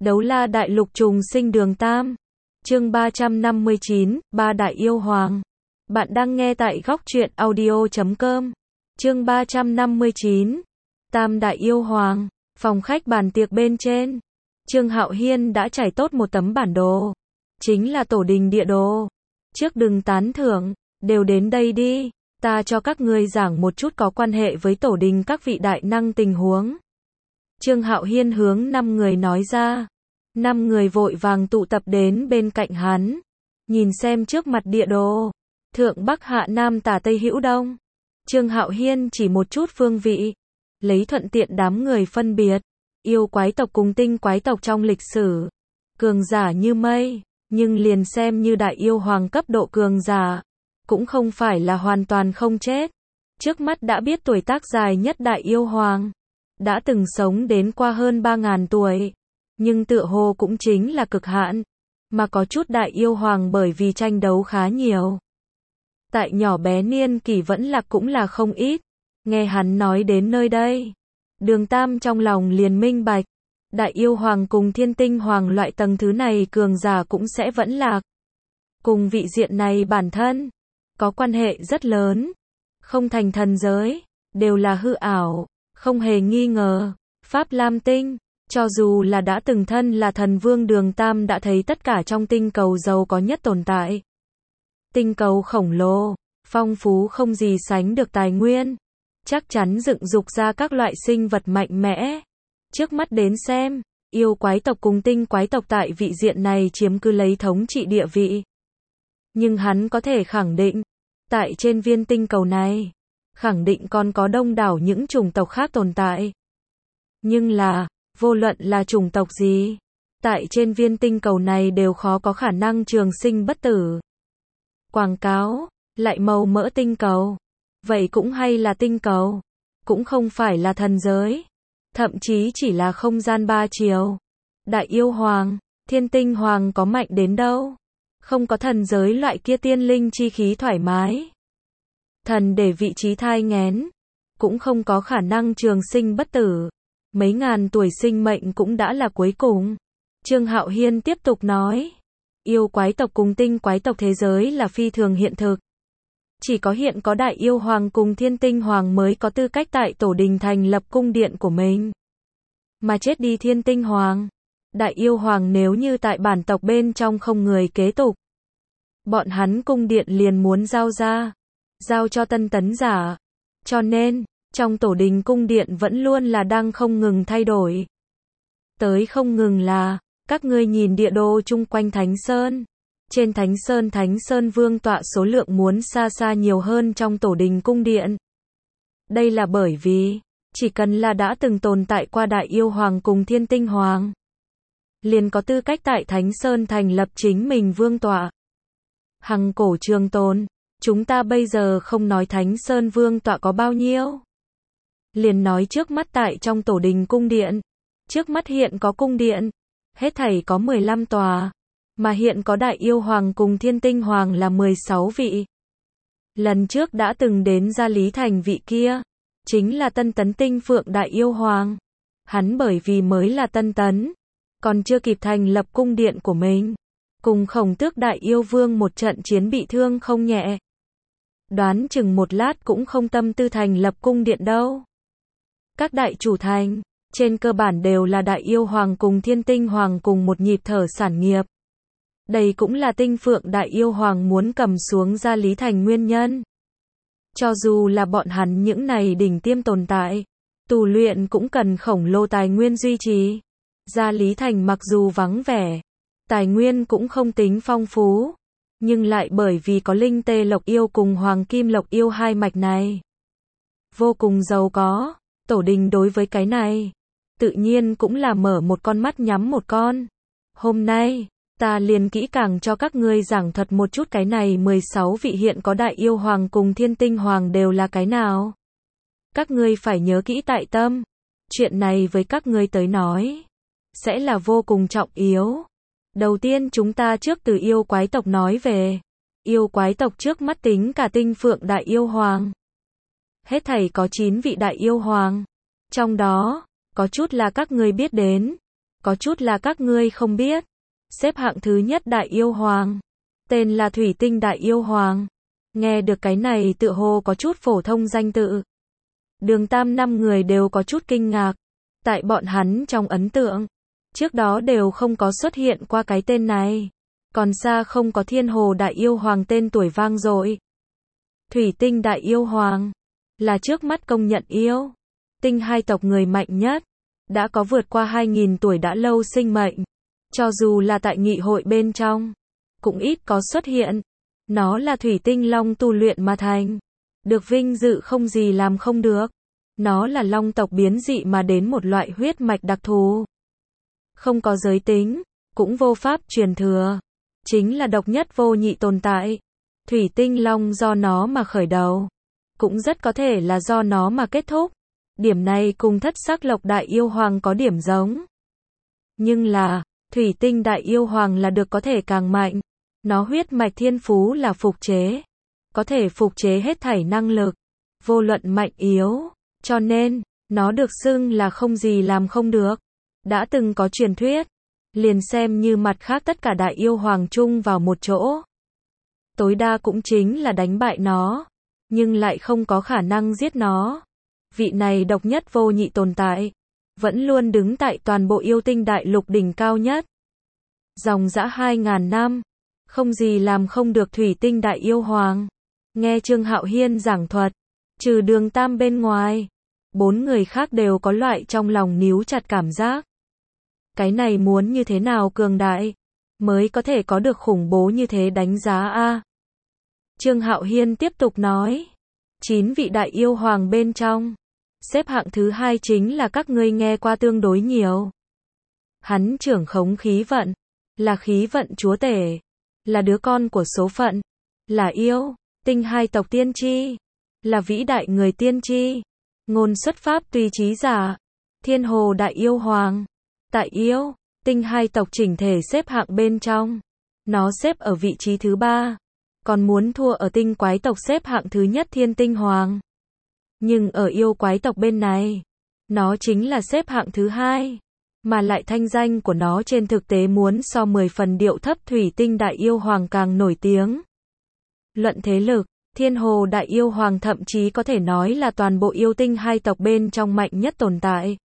Đấu la đại lục trùng sinh đường Tam. Chương 359, Ba đại yêu hoàng. Bạn đang nghe tại góc truyện audio.com. Chương 359, Tam đại yêu hoàng. Phòng khách bàn tiệc bên trên. Trương Hạo Hiên đã trải tốt một tấm bản đồ. Chính là tổ đình địa đồ. Trước đừng tán thưởng, đều đến đây đi. Ta cho các ngươi giảng một chút có quan hệ với tổ đình các vị đại năng tình huống. Trương Hạo Hiên hướng 5 người nói ra. 5 người vội vàng tụ tập đến bên cạnh hắn. Nhìn xem trước mặt địa đồ. Thượng Bắc Hạ Nam Tả Tây Hữu Đông. Trương Hạo Hiên chỉ một chút phương vị. Lấy thuận tiện đám người phân biệt. Yêu quái tộc cùng tinh quái tộc trong lịch sử. Cường giả như mây. Nhưng liền xem như đại yêu hoàng cấp độ cường giả. Cũng không phải là hoàn toàn không chết. Trước mắt đã biết tuổi tác dài nhất đại yêu hoàng. Đã từng sống đến qua hơn 3.000 tuổi. Nhưng tựa hồ cũng chính là cực hạn. Mà có chút đại yêu hoàng bởi vì tranh đấu khá nhiều. Tại nhỏ bé niên kỷ vẫn là cũng là không ít. Nghe hắn nói đến nơi đây. Đường Tam trong lòng liền minh bạch. Đại yêu hoàng cùng thiên tinh hoàng loại tầng thứ này cường giả cũng sẽ vẫn lạc. Cùng vị diện này bản thân. Có quan hệ rất lớn. Không thành thần giới. Đều là hư ảo. Không hề nghi ngờ. Pháp Lam Tinh. Cho dù là đã từng thân là thần vương Đường Tam đã thấy tất cả trong tinh cầu giàu có nhất tồn tại. Tinh cầu khổng lồ, phong phú không gì sánh được tài nguyên. Chắc chắn dựng dục ra các loại sinh vật mạnh mẽ. Trước mắt đến xem, yêu quái tộc cùng tinh quái tộc tại vị diện này chiếm cứ lấy thống trị địa vị. Nhưng hắn có thể khẳng định, tại trên viên tinh cầu này, khẳng định còn có đông đảo những chủng tộc khác tồn tại. Nhưng là, vô luận là chủng tộc gì, tại trên viên tinh cầu này đều khó có khả năng trường sinh bất tử. Quảng cáo, lại màu mỡ tinh cầu. Vậy cũng hay là tinh cầu, cũng không phải là thần giới, thậm chí chỉ là không gian ba chiều. Đại yêu hoàng, thiên tinh hoàng có mạnh đến đâu, không có thần giới loại kia tiên linh chi khí thoải mái. Thần để vị trí thai nghén, cũng không có khả năng trường sinh bất tử. Mấy ngàn tuổi sinh mệnh cũng đã là cuối cùng. Trương Hạo Hiên tiếp tục nói. Yêu quái tộc cùng tinh quái tộc thế giới là phi thường hiện thực. Chỉ có hiện có đại yêu hoàng cùng thiên tinh hoàng mới có tư cách tại tổ đình thành lập cung điện của mình. Mà chết đi thiên tinh hoàng, đại yêu hoàng nếu như tại bản tộc bên trong không người kế tục. Bọn hắn cung điện liền muốn giao cho tân tấn giả. Cho nên, trong tổ đình cung điện vẫn luôn là đang không ngừng thay đổi. Tới không ngừng là, các ngươi nhìn địa đồ chung quanh Thánh Sơn. Trên Thánh Sơn vương tọa số lượng muốn xa xa nhiều hơn trong tổ đình cung điện. Đây là bởi vì, chỉ cần là đã từng tồn tại qua đại yêu hoàng cùng thiên tinh hoàng, liền có tư cách tại Thánh Sơn thành lập chính mình vương tọa. Hằng cổ trường tồn, chúng ta bây giờ không nói Thánh Sơn vương tọa có bao nhiêu. Liền nói trước mắt tại trong tổ đình cung điện. Trước mắt hiện có cung điện. Hết thảy có 15 tòa. Mà hiện có đại yêu hoàng cùng thiên tinh hoàng là 16 vị. Lần trước đã từng đến Gia Lý Thành vị kia. Chính là tân tấn tinh phượng đại yêu hoàng. Hắn bởi vì mới là tân tấn. Còn chưa kịp thành lập cung điện của mình. Cùng Khổng Tước đại yêu vương một trận chiến bị thương không nhẹ. Đoán chừng một lát cũng không tâm tư thành lập cung điện đâu. Các đại chủ thành, trên cơ bản đều là đại yêu hoàng cùng thiên tinh hoàng cùng một nhịp thở sản nghiệp. Đây cũng là tinh phượng đại yêu hoàng muốn cầm xuống Gia Lý Thành nguyên nhân. Cho dù là bọn hắn những này đỉnh tiêm tồn tại, tu luyện cũng cần khổng lồ tài nguyên duy trì. Gia Lý Thành mặc dù vắng vẻ, tài nguyên cũng không tính phong phú, nhưng lại bởi vì có linh tê lộc yêu cùng hoàng kim lộc yêu hai mạch này, vô cùng giàu có. Tổ đình đối với cái này, tự nhiên cũng là mở một con mắt nhắm một con. Hôm nay, ta liền kỹ càng cho các ngươi giảng thuật một chút cái này 16 vị hiện có đại yêu hoàng cùng thiên tinh hoàng đều là cái nào. Các ngươi phải nhớ kỹ tại tâm. Chuyện này với các ngươi tới nói, sẽ là vô cùng trọng yếu. Đầu tiên chúng ta trước từ yêu quái tộc nói về. Yêu quái tộc trước mắt tính cả tinh phượng đại yêu hoàng. Hết thảy có 9 vị đại yêu hoàng. Trong đó, có chút là các ngươi biết đến. có chút là các ngươi không biết. Xếp hạng thứ nhất Đại Yêu Hoàng, tên là Thủy Tinh Đại Yêu Hoàng. Nghe được cái này tựa hồ có chút phổ thông danh tự. Đường Tam 5 người đều có chút kinh ngạc. Tại bọn hắn trong ấn tượng, trước đó đều không có xuất hiện qua cái tên này. Còn xa không có Thiên Hồ Đại Yêu Hoàng tên tuổi vang dội. Thủy Tinh Đại Yêu Hoàng là trước mắt công nhận yêu tinh hai tộc người mạnh nhất, đã có vượt qua 2000 tuổi đã lâu sinh mệnh. Cho dù là tại nghị hội bên trong, cũng ít có xuất hiện. Nó là thủy tinh long tu luyện mà thành, được vinh dự không gì làm không được. Nó là long tộc biến dị mà đến một loại huyết mạch đặc thù, không có giới tính, cũng vô pháp truyền thừa, chính là độc nhất vô nhị tồn tại. Thủy tinh long do nó mà khởi đầu, cũng rất có thể là do nó mà kết thúc. Điểm này cùng Thất Sắc Lộc Đại Yêu Hoàng có điểm giống. Nhưng là, Thủy Tinh Đại Yêu Hoàng là được có thể càng mạnh. Nó huyết mạch thiên phú là phục chế, có thể phục chế hết thảy năng lực, vô luận mạnh yếu, cho nên, nó được xưng là không gì làm không được. Đã từng có truyền thuyết, liền xem như mặt khác tất cả Đại Yêu Hoàng chung vào một chỗ, tối đa cũng chính là đánh bại nó, nhưng lại không có khả năng giết nó. Vị này độc nhất vô nhị tồn tại, vẫn luôn đứng tại toàn bộ yêu tinh đại lục đỉnh cao nhất. Dòng dã 2000 năm, không gì làm không được Thủy Tinh Đại Yêu Hoàng. Nghe Trương Hạo Hiên giảng thuật, trừ Đường Tam bên ngoài, 4 người khác đều có loại trong lòng níu chặt cảm giác. Cái này muốn như thế nào cường đại, mới có thể có được khủng bố như thế đánh giá a? Trương Hạo Hiên tiếp tục nói, 9 vị Đại Yêu Hoàng bên trong, xếp hạng thứ 2 chính là các ngươi nghe qua tương đối nhiều. Hắn trưởng khống khí vận, là khí vận chúa tể, là đứa con của số phận, là yêu tinh hai tộc tiên tri, là vĩ đại người tiên tri, ngôn xuất pháp tùy trí giả, Thiên Hồ Đại Yêu Hoàng. Tại yêu tinh hai tộc chỉnh thể xếp hạng bên trong, nó xếp ở vị trí thứ 3, còn muốn thua ở tinh quái tộc xếp hạng thứ nhất Thiên Tinh Hoàng. Nhưng ở yêu quái tộc bên này, nó chính là xếp hạng thứ 2, mà lại thanh danh của nó trên thực tế muốn so 10 phần điệu thấp Thủy Tinh Đại Yêu Hoàng càng nổi tiếng. Luận thế lực, Thiên Hồ Đại Yêu Hoàng thậm chí có thể nói là toàn bộ yêu tinh hai tộc bên trong mạnh nhất tồn tại.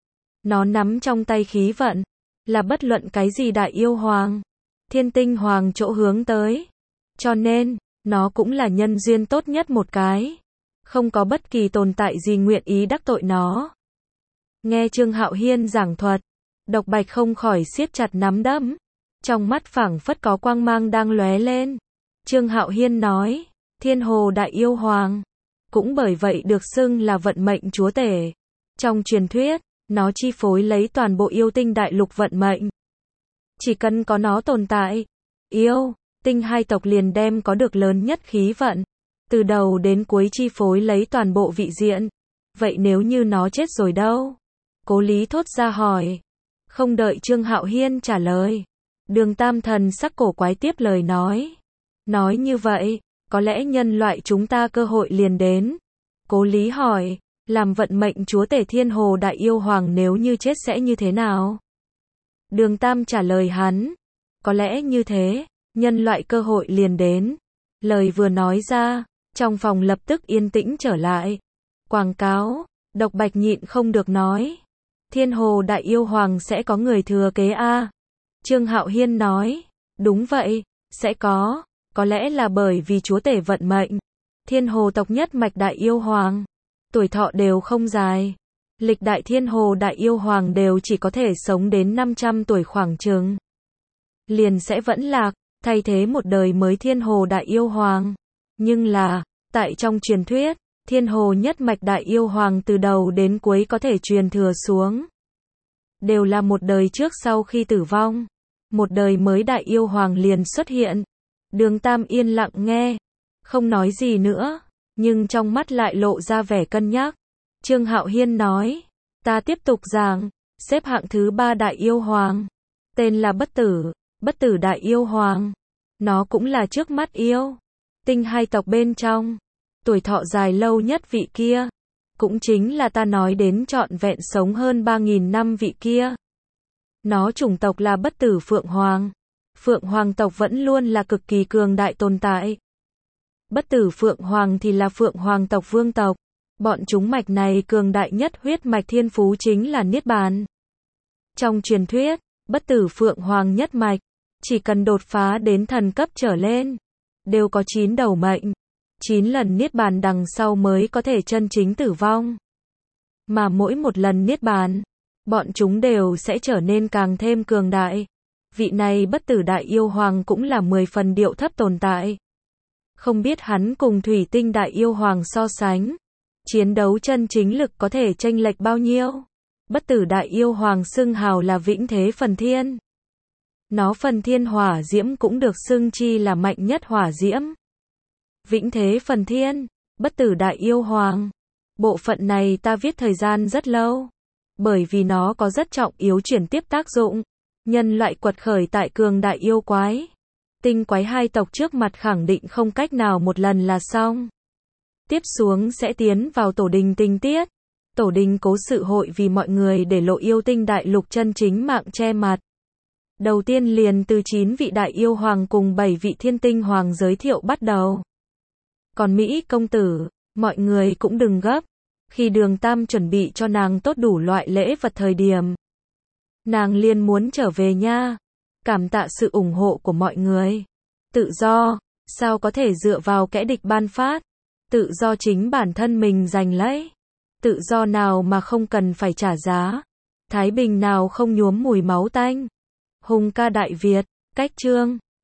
Nó nắm trong tay khí vận, là bất luận cái gì Đại Yêu Hoàng, Thiên Tinh Hoàng chỗ hướng tới. Cho nên, nó cũng là nhân duyên tốt nhất một cái. Không có bất kỳ tồn tại gì nguyện ý đắc tội nó. Nghe Trương Hạo Hiên giảng thuật, Độc Bạch không khỏi siết chặt nắm đấm, trong mắt phảng phất có quang mang đang lóe lên. Trương Hạo Hiên nói, Thiên Hồ Đại Yêu Hoàng, cũng bởi vậy được xưng là vận mệnh chúa tể. Trong truyền thuyết, nó chi phối lấy toàn bộ yêu tinh đại lục vận mệnh. Chỉ cần có nó tồn tại, yêu tinh hai tộc liền đem có được lớn nhất khí vận, từ đầu đến cuối chi phối lấy toàn bộ vị diện. Vậy nếu như nó chết rồi đâu? Cố Lý thốt ra hỏi. Không đợi Trương Hạo Hiên trả lời, Đường Tam thần sắc cổ quái tiếp lời nói. Nói như vậy, có lẽ nhân loại chúng ta cơ hội liền đến. Cố Lý hỏi, làm vận mệnh chúa tể Thiên Hồ Đại Yêu Hoàng nếu như chết sẽ như thế nào? Đường Tam trả lời hắn, có lẽ như thế, nhân loại cơ hội liền đến. Lời vừa nói ra, trong phòng lập tức yên tĩnh trở lại. Quảng cáo, Độc Bạch nhịn không được nói, Thiên Hồ Đại Yêu Hoàng sẽ có người thừa kế a? Trương Hạo Hiên nói, đúng vậy, sẽ có lẽ là bởi vì chúa tể vận mệnh, Thiên Hồ tộc nhất mạch Đại Yêu Hoàng, tuổi thọ đều không dài. Lịch đại Thiên Hồ Đại Yêu Hoàng đều chỉ có thể sống đến 500 tuổi khoảng chừng. Liền sẽ vẫn lạc, thay thế một đời mới Thiên Hồ Đại Yêu Hoàng. Nhưng là, tại trong truyền thuyết, Thiên Hồ nhất mạch Đại Yêu Hoàng từ đầu đến cuối có thể truyền thừa xuống. Đều là một đời trước sau khi tử vong, một đời mới Đại Yêu Hoàng liền xuất hiện. Đường Tam yên lặng nghe, không nói gì nữa, nhưng trong mắt lại lộ ra vẻ cân nhắc. Trương Hạo Hiên nói, ta tiếp tục giảng, xếp hạng thứ 3 Đại Yêu Hoàng, tên là Bất Tử Đại Yêu Hoàng. Nó cũng là trước mắt yêu tinh hai tộc bên trong, tuổi thọ dài lâu nhất vị kia, cũng chính là ta nói đến trọn vẹn sống hơn 3000 năm vị kia. Nó chủng tộc là bất tử Phượng Hoàng. Phượng Hoàng tộc vẫn luôn là cực kỳ cường đại tồn tại. Bất tử Phượng Hoàng thì là Phượng Hoàng tộc vương tộc. Bọn chúng mạch này cường đại nhất huyết mạch thiên phú chính là Niết Bàn. Trong truyền thuyết, bất tử Phượng Hoàng nhất mạch, chỉ cần đột phá đến thần cấp trở lên, đều có 9 đầu mệnh. 9 lần Niết Bàn đằng sau mới có thể chân chính tử vong. Mà mỗi một lần Niết Bàn, bọn chúng đều sẽ trở nên càng thêm cường đại. Vị này bất tử đại yêu hoàng cũng là 10 phần điệu thấp tồn tại. Không biết hắn cùng thủy tinh đại yêu hoàng so sánh, chiến đấu chân chính lực có thể chênh lệch bao nhiêu. Bất tử đại yêu hoàng xưng hào là vĩnh thế phần thiên. Nó phần thiên hỏa diễm cũng được xưng chi là mạnh nhất hỏa diễm. Vĩnh thế phần thiên, bất tử đại yêu hoàng. Bộ phận này ta viết thời gian rất lâu. Bởi vì nó có rất trọng yếu chuyển tiếp tác dụng. Nhân loại quật khởi tại cường đại yêu quái. Tinh quái hai tộc trước mặt khẳng định không cách nào một lần là xong. Tiếp xuống sẽ tiến vào tổ đình tình tiết. Tổ đình cố sự hội vì mọi người để lộ yêu tinh đại lục chân chính mạng che mặt. Đầu tiên liền từ 9 vị đại yêu hoàng cùng 7 vị thiên tinh hoàng giới thiệu bắt đầu. Còn Mỹ công tử, mọi người cũng đừng gấp. Khi Đường Tam chuẩn bị cho nàng tốt đủ loại lễ vật thời điểm, nàng liền muốn trở về nha. Cảm tạ sự ủng hộ của mọi người. Tự do, sao có thể dựa vào kẻ địch ban phát. Tự do chính bản thân mình giành lấy. Tự do nào mà không cần phải trả giá. Thái bình nào không nhuốm mùi máu tanh. Hùng ca Đại Việt, cách chương